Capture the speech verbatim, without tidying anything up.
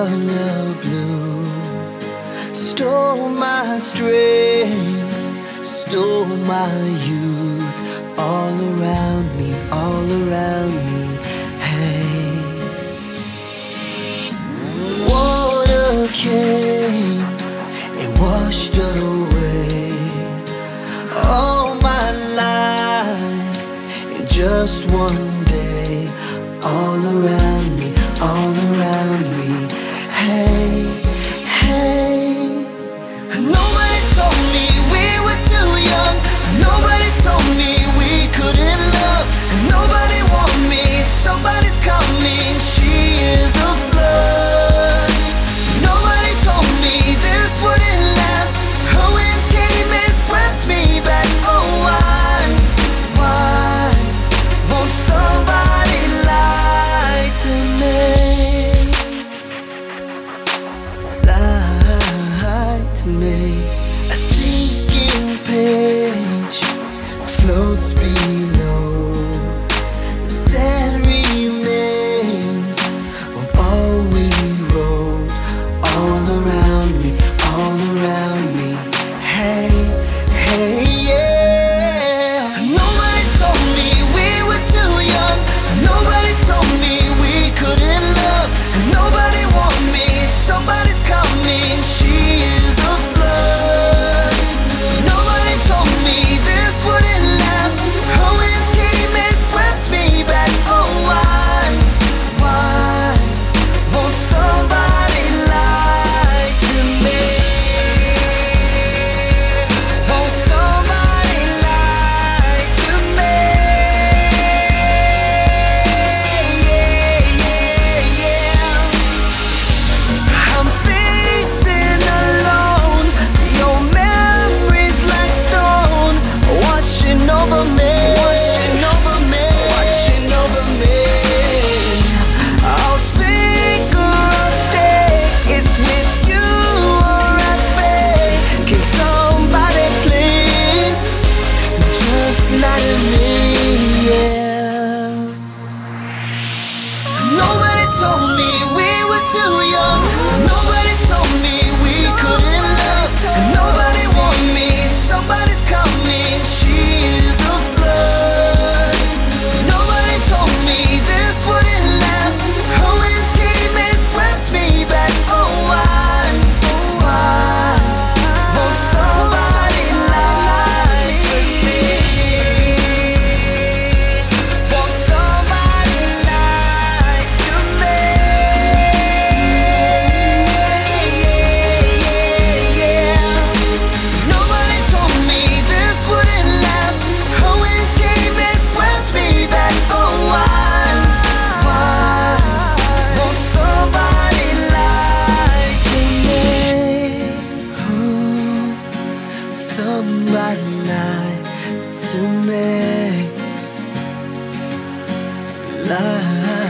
color blue. Stole my strength, stole my youth. All around me, all around me, hey. Water came and washed away all my life in just one day. All around me, all around me, hey, hey. Nobody told me we were too young. Nobody told me we couldn't love. Nobody warned me somebody's coming. She is a flood. Nobody told me this wouldn't last. Her winds came and swept me back. Oh, why, why won't somebody lie to me? Lie to me. A sinking page floats below. The sad remains of all we wrote. All around me, all around me, hey, hey, yeah. Nobody told me we were too young. Nobody told me we couldn't love. Nobody warned me somebody's coming. She is a flood. Nobody told me this wouldn't last. Her winds came and swept me back. Oh, why, why won't somebody lie to me? Won't somebody lie to me? Yeah, yeah, yeah. I'm facing alone. Your memories like stone, washing over me, washing over me, washing over me. I'll sink or I'll stay. It's with you or I fade. Can somebody please just lie to me? Yeah. Nobody told me we were too young. Nobody told me we couldn't love. Nobody warned me somebody's coming. She is a flood. Nobody told me this wouldn't last. Her winds came and swept me back. Oh, why, why won't somebody lie to me? Won't somebody lie to me? Yeah, yeah, yeah. Nobody told me this wouldn't last. Her winds came and swept me back. Oh, why, why won't somebody lie to me? Oh, somebody lie to me. Lie.